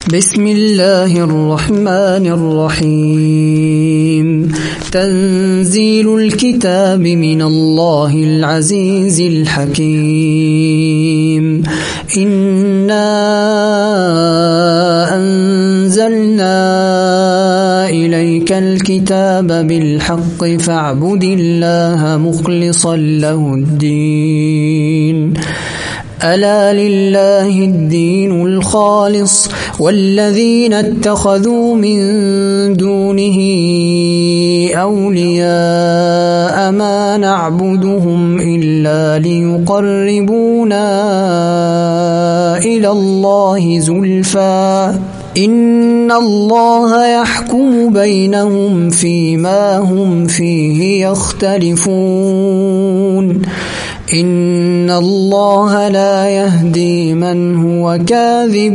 بسم الله الرحمن الرحيم. تنزيل الكتاب من الله العزيز الحكيم. إنا أنزلنا إليك الكتاب بالحق فاعبد الله مخلصا له الدين. ألا لله الدين الخالص والذين اتخذوا من دونه أولياء ما نعبدهم إلا ليقربونا إلى الله زلفى إن الله يحكم بينهم فيما هم فيه يختلفون. إن الله لا يهدي من هو كاذب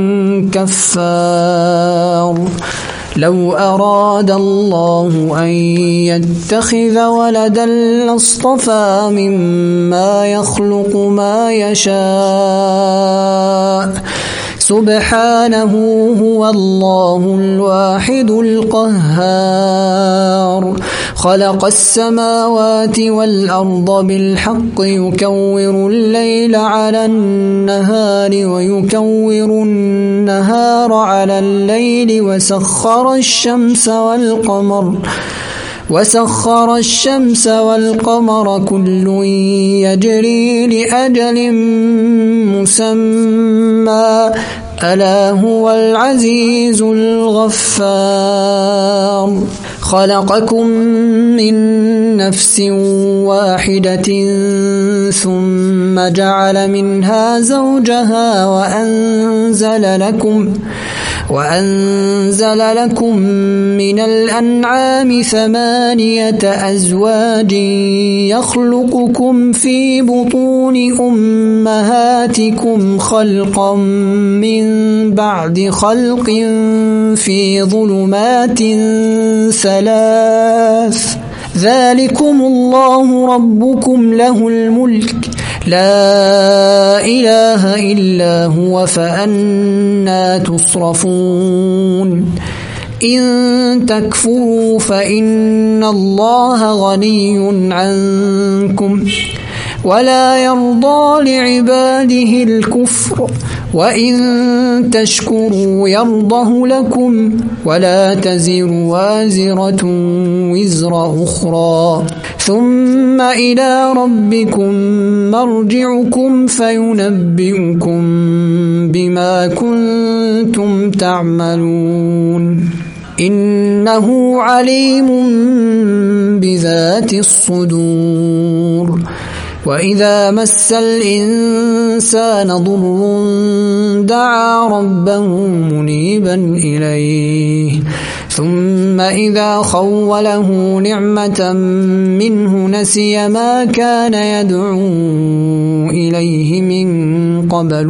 كفار. لو أراد الله أن يتخذ ولدا لاصطفى مما يخلق ما يشاء سبحانه هو الله الواحد القهار. خلق السماوات والأرض بالحق يكور الليل على النهار ويكور النهار على الليل وسخر الشمس والقمر كل يجري لأجل مسمى ألا هو العزيز الغفار. خلقكم من نفس واحدة ثم جعل منها زوجها وأنزل لكم من الأنعام 8 أزواج يخلقكم في بطون أمهاتكم خلقا من بعد خلق في ظلمات 3 ذلكم الله ربكم له الملك لا إله إلا هو فأنى تصرفون. إن تكفروا فإن الله غني عنكم ولا يرضى لعباده الكفر وإن تشكروا يرضه لكم ولا تزر وازرة وزر أخرى ثم إلى ربكم مرجعكم فينبئكم بما كنتم تعملون. إنه عليم بذات الصدور. وإذا مس الإنسان ضر دعا ربه منيبا إليه ثم إذا خوله نعمة منه نسي ما كان يدعو إليه من قبل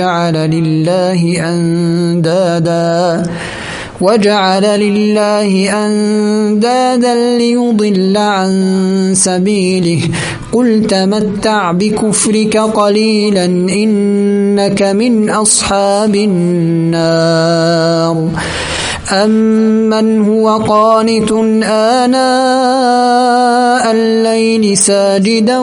وجعل لله أندادا ليضل عن سبيله قل تمتع بكفرك قليلا إنك من أصحاب النار. أمن هو قانت آناء الليل ساجدا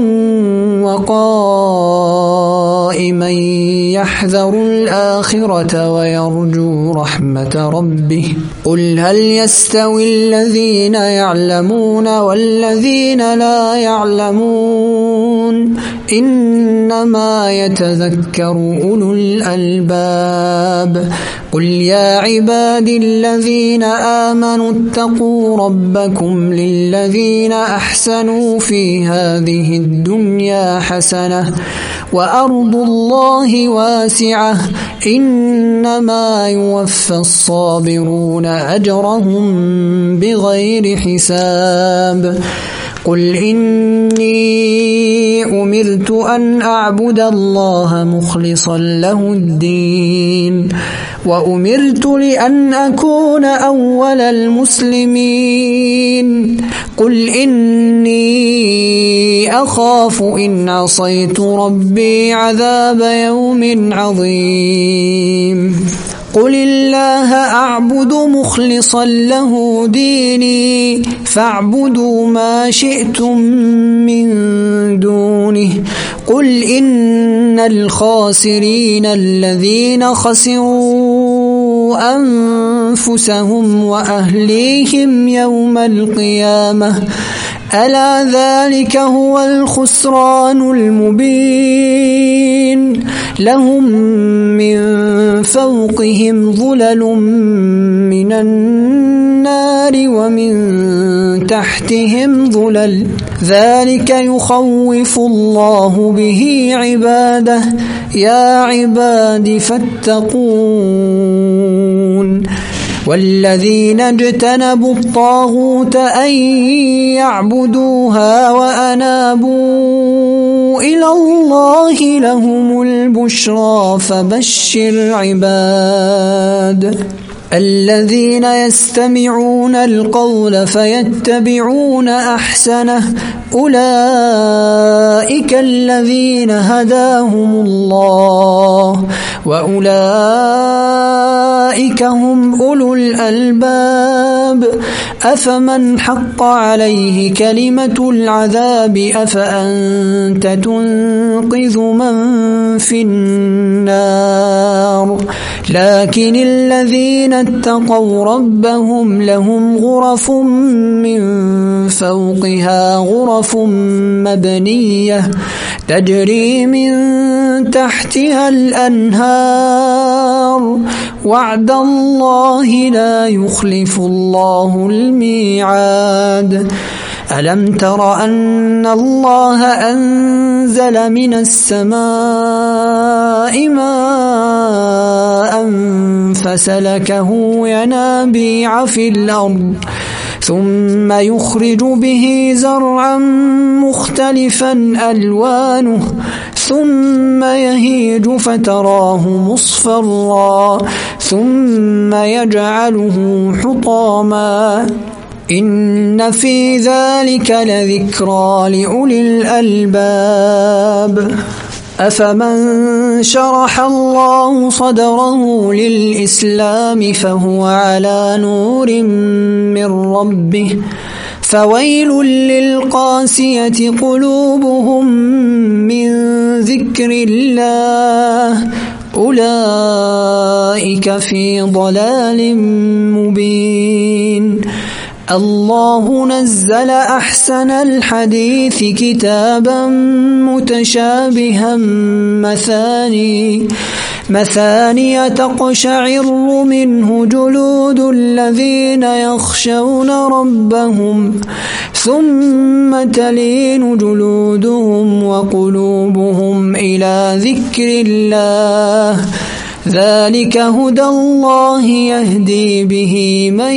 وقائما يحذر الآخرة ويرجو رحمة ربه قل هل يستوي الذين يعلمون والذين لا يعلمون إنما يتذكر أولو الألباب. قل يا عبادي الذين آمنوا اتقوا ربكم للذين أحسنوا في هذه الدنيا حسنة وأرض الله واسعة إنما يوفى الصابرون أجرهم بغير حساب. قل إني أمرت أن أعبد الله مخلصا له الدين وأمرت لأن أكون أول المسلمين. قل إني أخاف إن عصيت ربي عذاب يوم عظيم. قل الله أعبد مخلصا له ديني فاعبدوا ما شئتم من دونه قل إن الخاسرين الذين خسروا أنفسهم وأهليهم يوم القيامة ألا ذلك هو الخسران المبين لهم من فوقهم ظلل من النار ومن تحتهم ظلل ذلك يخوف الله به عباده يا عباد فاتقون والذين اجتنبوا الطاغوت أن يعبدوها وأنابوا إلى الله لهم البشرى فبشر عباد الذين يستمعون القول فيتبعون أحسنه أولئك الذين هداهم الله وأولئك هم أولو الألباب أفمن حق عليه كلمة العذاب أفأنت تنقذ من في النار لكن الذين اتقوا ربهم لهم غرف من فوقها غرف مبنية تجري من تحتها الأنهار وعد الله لا يخلف الله الميعاد ألم تر أن الله أنزل من السماء ماء فسلكه ينابيع في الأرض ثم يخرج به زرعا مختلفا ألوانه ثم يهيج فتراه مصفرا ثم يجعله حطاما إن في ذلك لذكرى لأولي الألباب أفمن شرح الله صدره للإسلام فهو على نور من ربه فويل للقاسية قلوبهم من ذكر الله أولئك في ضلال مبين الله نزل أحسن الحديث كتابا متشابها مثاني تقشعر منه جلود الذين يخشون ربهم ثم تلين جلودهم وقلوبهم إلى ذكر الله ذلك هدى الله يهدي به من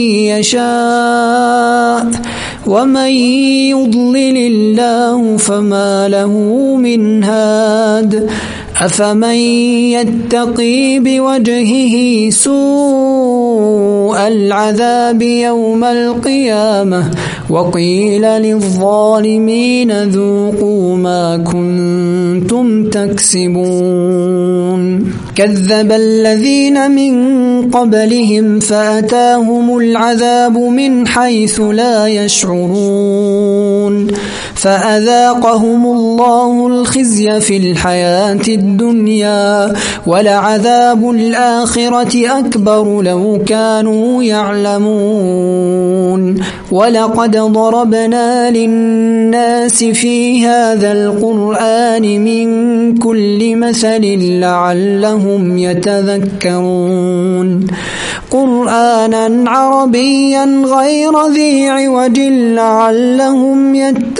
يشاء ومن يضلل الله فما له من هاد أفمن يتقي بوجهه سوء العذاب يوم القيامة وقيل للظالمين ذوقوا ما كنتم تكسبون كذب الذين من قبلهم فأتاهم العذاب من حيث لا يشعرون فأذاقهم الله الخزي في الحياة الدنيا ولعذاب الآخرة أكبر لو كانوا يعلمون ولقد ضربنا للناس في هذا القرآن من كل مثل لعلهم يتذكرون قرآنا عربيا غير ذي عوج لعلهم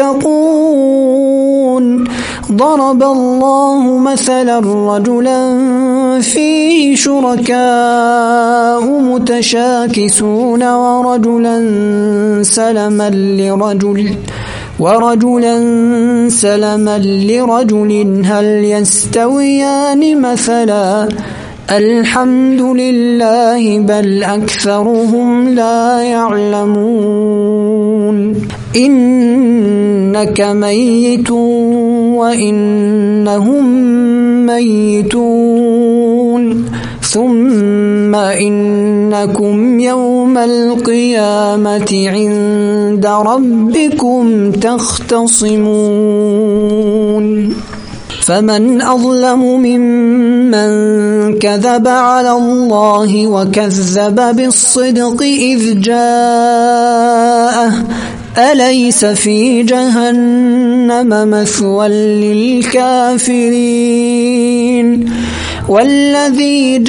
يتقون ضرب الله مثلا رجلا فيه شركاء متشاكسون ورجلا سلما لرجل هل يستويان مثلا الحمد لله بل أكثرهم لا يعلمون إنك ميت وإنهم ميتون ثم إنكم يوم القيامة عند ربكم تختصمون فمن أظلم ممن كذب على الله وكذب بالصدق إذ جاءه أليس في جهنم مثوى للكافرين والذي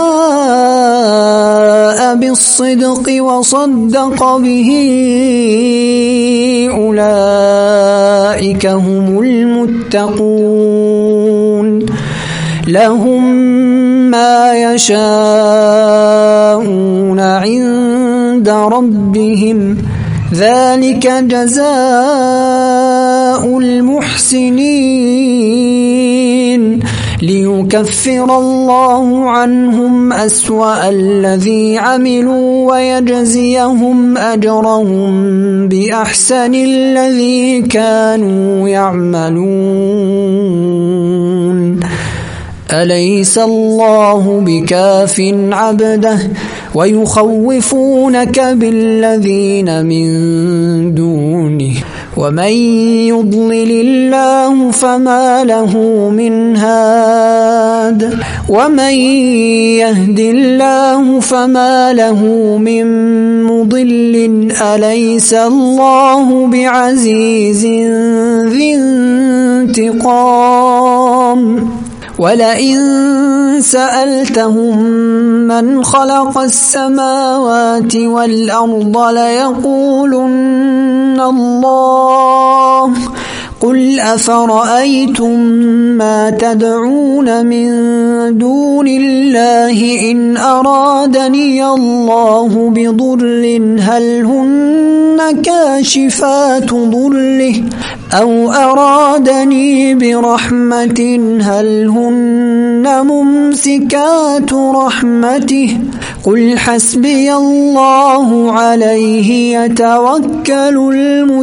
جاء بالصدق وصدق به أولئك هم المتقون لهم ما يشاءون عند ربهم ذلك جزاء المحسنين ليكفر الله عنهم أسوأ الذي عملوا ويجزيهم أجرهم بأحسن الذي كانوا يعملون أليس الله بكاف عبده ويخوفونك بالذين من دونه ومن يضلل الله فما له من هاد ومن يهد الله فما له من مضل أليس الله بعزيز ذي انتقام ولئن سألتهم من خلق السماوات والأرض ليقولن الله قل أفرأيتم ما تدعون من دون الله إن أرادني الله بضر هل هن كاشفات ضره أو أرادني برحمة هل هن ممسكات رحمته قل حسبي الله عليه يتوكل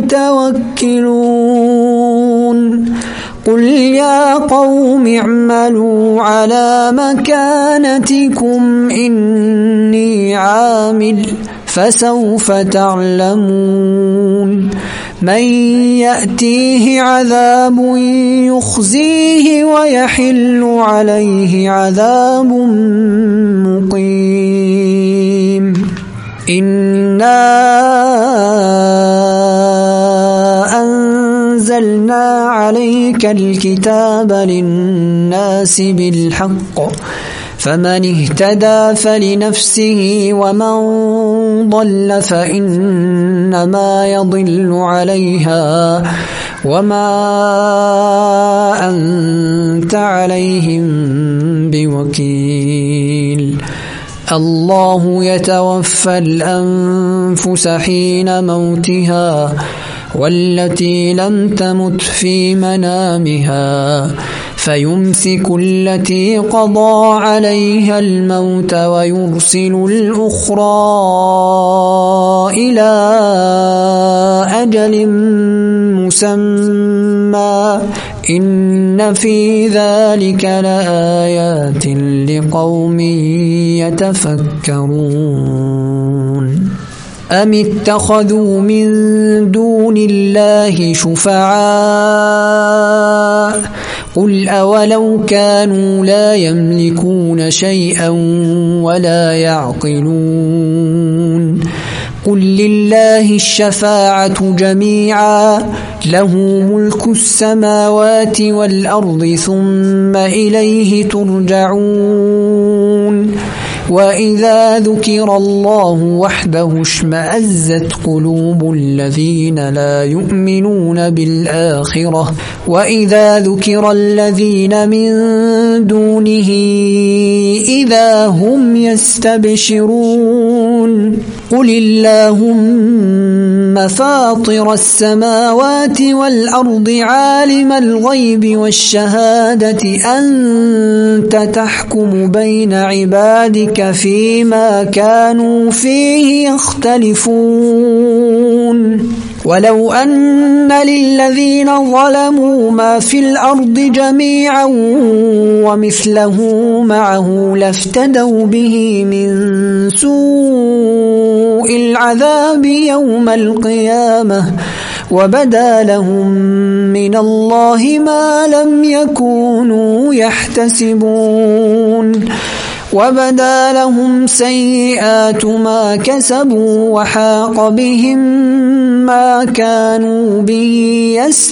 المتوكلون قل يا قوم اعملوا على مكانتكم إني عامل فسوف تعلمون من يأتيه عذاب يخزيه ويحل عليه عذاب مقيم إنا أنزلنا عليك الكتاب للناس بالحق فمن اهتدى فلنفسه ومن ضل فإنما يضل عليها وما أنت عليهم بوكيل الله يتوفى الأنفس حين موتها والتي لم تمت في منامها فيمسك التي قضى عليها الموت ويرسل الأخرى إلى أجل مسمى إن في ذلك لآيات لقوم يتفكرون أم اتخذوا من دون الله شفعاء قل أولو كانوا لا يملكون شيئا ولا يعقلون قل لله الشفاعة جميعا له ملك السماوات والأرض ثم إليه ترجعون وإذا ذكر الله وحده اشمأزت قلوب الذين لا يؤمنون بالآخرة وإذا ذكر الذين من دونه إذا هم يستبشرون قل اللهم فاطر السماوات والأرض عالم الغيب والشهادة أنت تحكم بين عبادك فيما كانوا فيه يختلفون ولو أن للذين ظلموا ما في الأرض جميعا ومثله معه لافتدوا به من سوء العذاب يوم القيامة وبدا لهم من الله ما لم يكونوا يحتسبون وبدا لهم سيئات ما كسبوا وحاق بهم ما كانوا به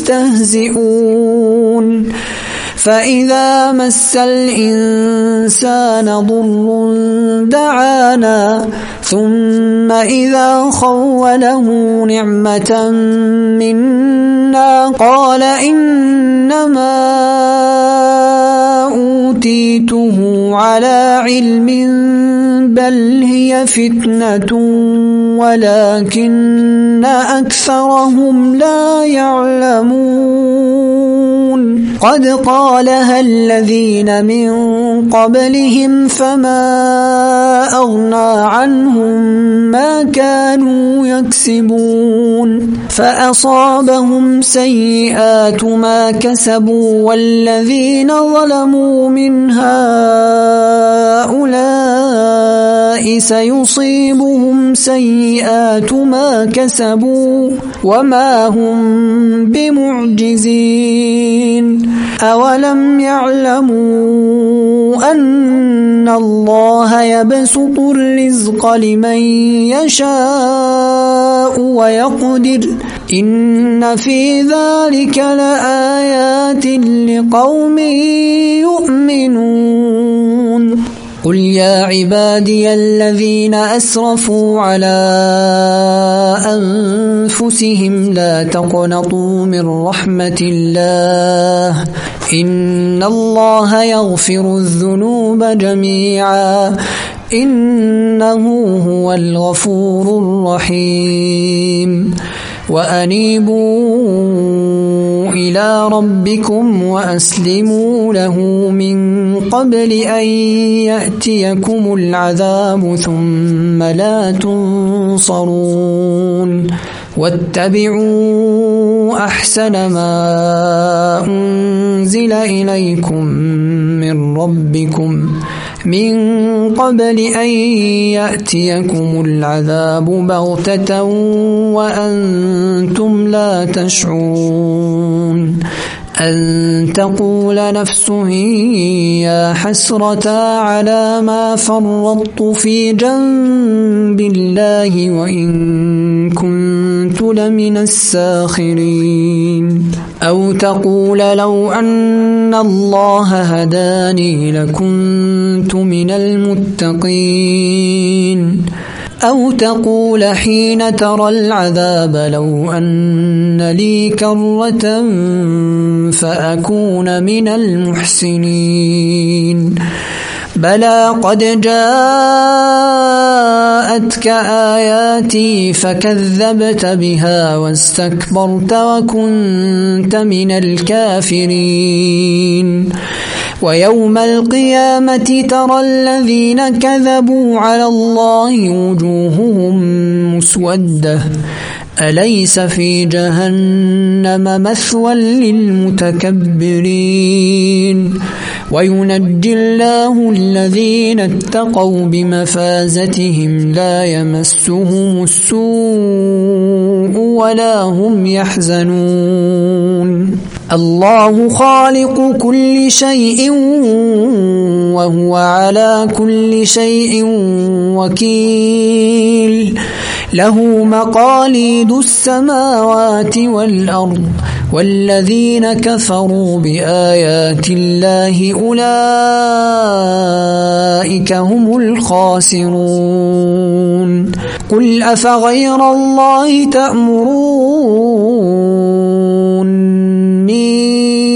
يستهزئون فإذا مس الإنسان ضر دعانا ثم إذا خوله نعمة منا قال إنما أوتيته على علم بل هي فتنة ولكن أكثرهم لا يعلمون قد قالها الذين من قبلهم فما أغنى عنهم ما كانوا يكسبون فأصابهم سيئات ما كسبوا والذين ظلموا من هؤلاء سيصيبهم سيئات ما كسبوا وما هم بمعجزين أولم يعلموا أن الله يبسط الرزق لمن يشاء ويقدر إن في ذلك لآيات لقوم يؤمنون قل يا عبادي الذين أسرفوا على أنفسهم لا تقنطوا من رحمة الله إن الله يغفر الذنوب جميعا إنه هو الغفور الرحيم وأنيبوا إلى ربكم وأسلموا له من قبل أن يأتيكم العذاب ثم لا تنصرون واتبعوا أحسن ما أنزل إليكم من ربكم من قبل أن يأتيكم العذاب بغتة وأنتم لا تشعرون أن تقول نفس يا حسرة على ما فرطت في جنب الله وإن كنت لمن الساخرين أو تقول لو أن الله هداني لكنت من المتقين أو تقول حين ترى العذاب لو أن لي كرة فأكون من المحسنين بلى قد جاءتك آياتي فكذبت بها واستكبرت وكنت من الكافرين ويوم القيامة ترى الذين كذبوا على الله وجوههم مسودة أليس في جهنم مثوى للمتكبرين وينجي الله الذين اتقوا بمفازتهم لا يمسهم السوء ولا هم يحزنون الله خالق كل شيء وهو على كل شيء وكيل له مقاليد السماوات والأرض والذين كفروا بآيات الله أولئك هم الخاسرون قل أفغير الله تأمروني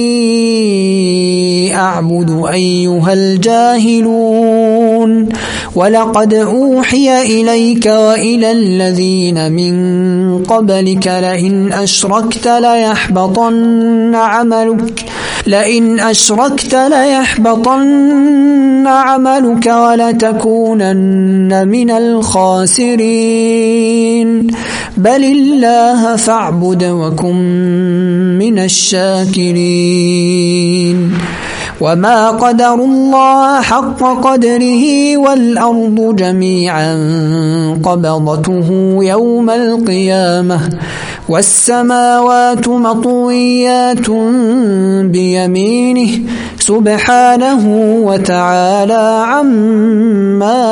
أعبد أيها الجاهلون ولقد أوحي إليك وإلى الذين من قبلك لئن أشركت ليحبطن عملك لئن أشركت ليحبطن عملك ولتكونن من الخاسرين بل الله فاعبد وكن من الشاكرين وما قدروا الله حق قدره والأرض جميعا قبضته يوم القيامة والسماوات مطويات بيمينه سبحانه وتعالى عما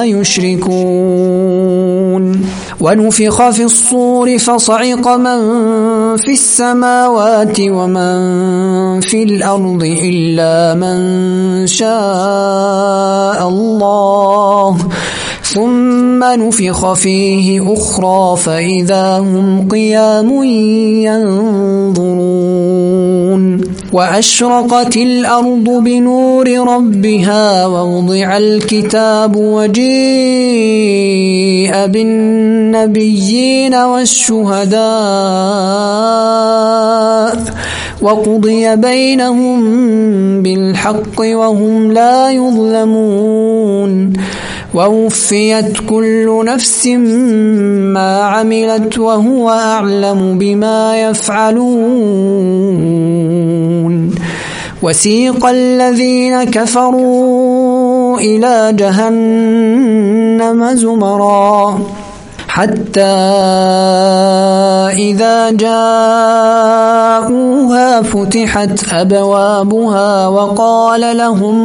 يشركون ونفخ في الصور فصعق من في السماوات ومن في الأرض إلا من شاء الله ثم نفخ فيه أخرى فإذا هم قيام ينظرون وأشرقت الأرض بنور ربها ووضع الكتاب وجيء بالنبيين والشهداء وقضي بينهم بالحق وهم لا يظلمون ووفيت كل نفس ما عملت وهو أعلم بما يفعلون وسيق الذين كفروا إلى جهنم زمرا حتى إذا جاءوها فتحت أبوابها وقال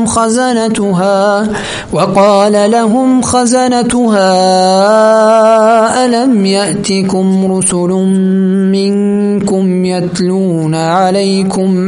لهم خزنتها ألم يأتكم رسل منكم يتلون عليكم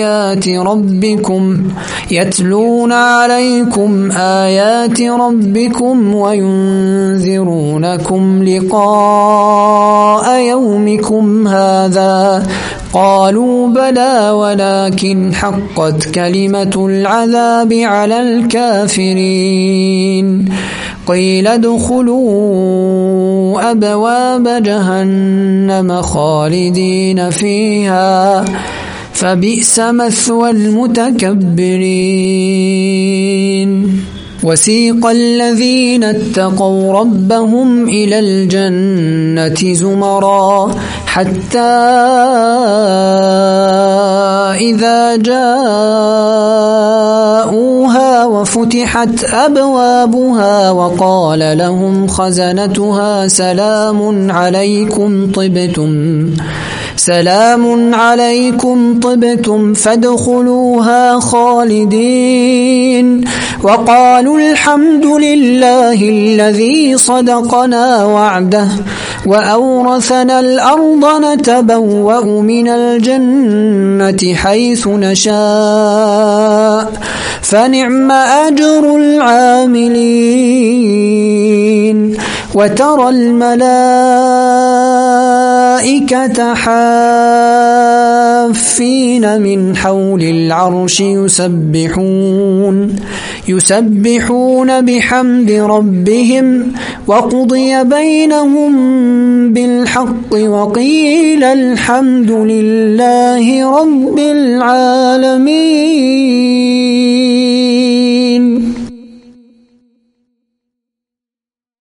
آيات ربكم وينذرونكم لقاء يومكم هذا قالوا بلى ولكن حقت كلمة العذاب على الكافرين قيل ادخلوا أبواب جهنم خالدين فيها فبئس مثوى المتكبرين وسيق الذين اتقوا ربهم إلى الجنة زمرا حتى إذا جاءوها وفتحت أبوابها وقال لهم خزنتها سلام عليكم طبتم فادخلوها خالدين وقالوا الحمد لله الذي صدقنا وعده وأورثنا الأرض نتبوأ من الجنة حيث نشاء فنعم أجر العاملين وترى الملائكة حافين من حول العرش يسبحون بحمد ربهم وقضي بينهم بالحق وقيل الحمد لله رب العالمين.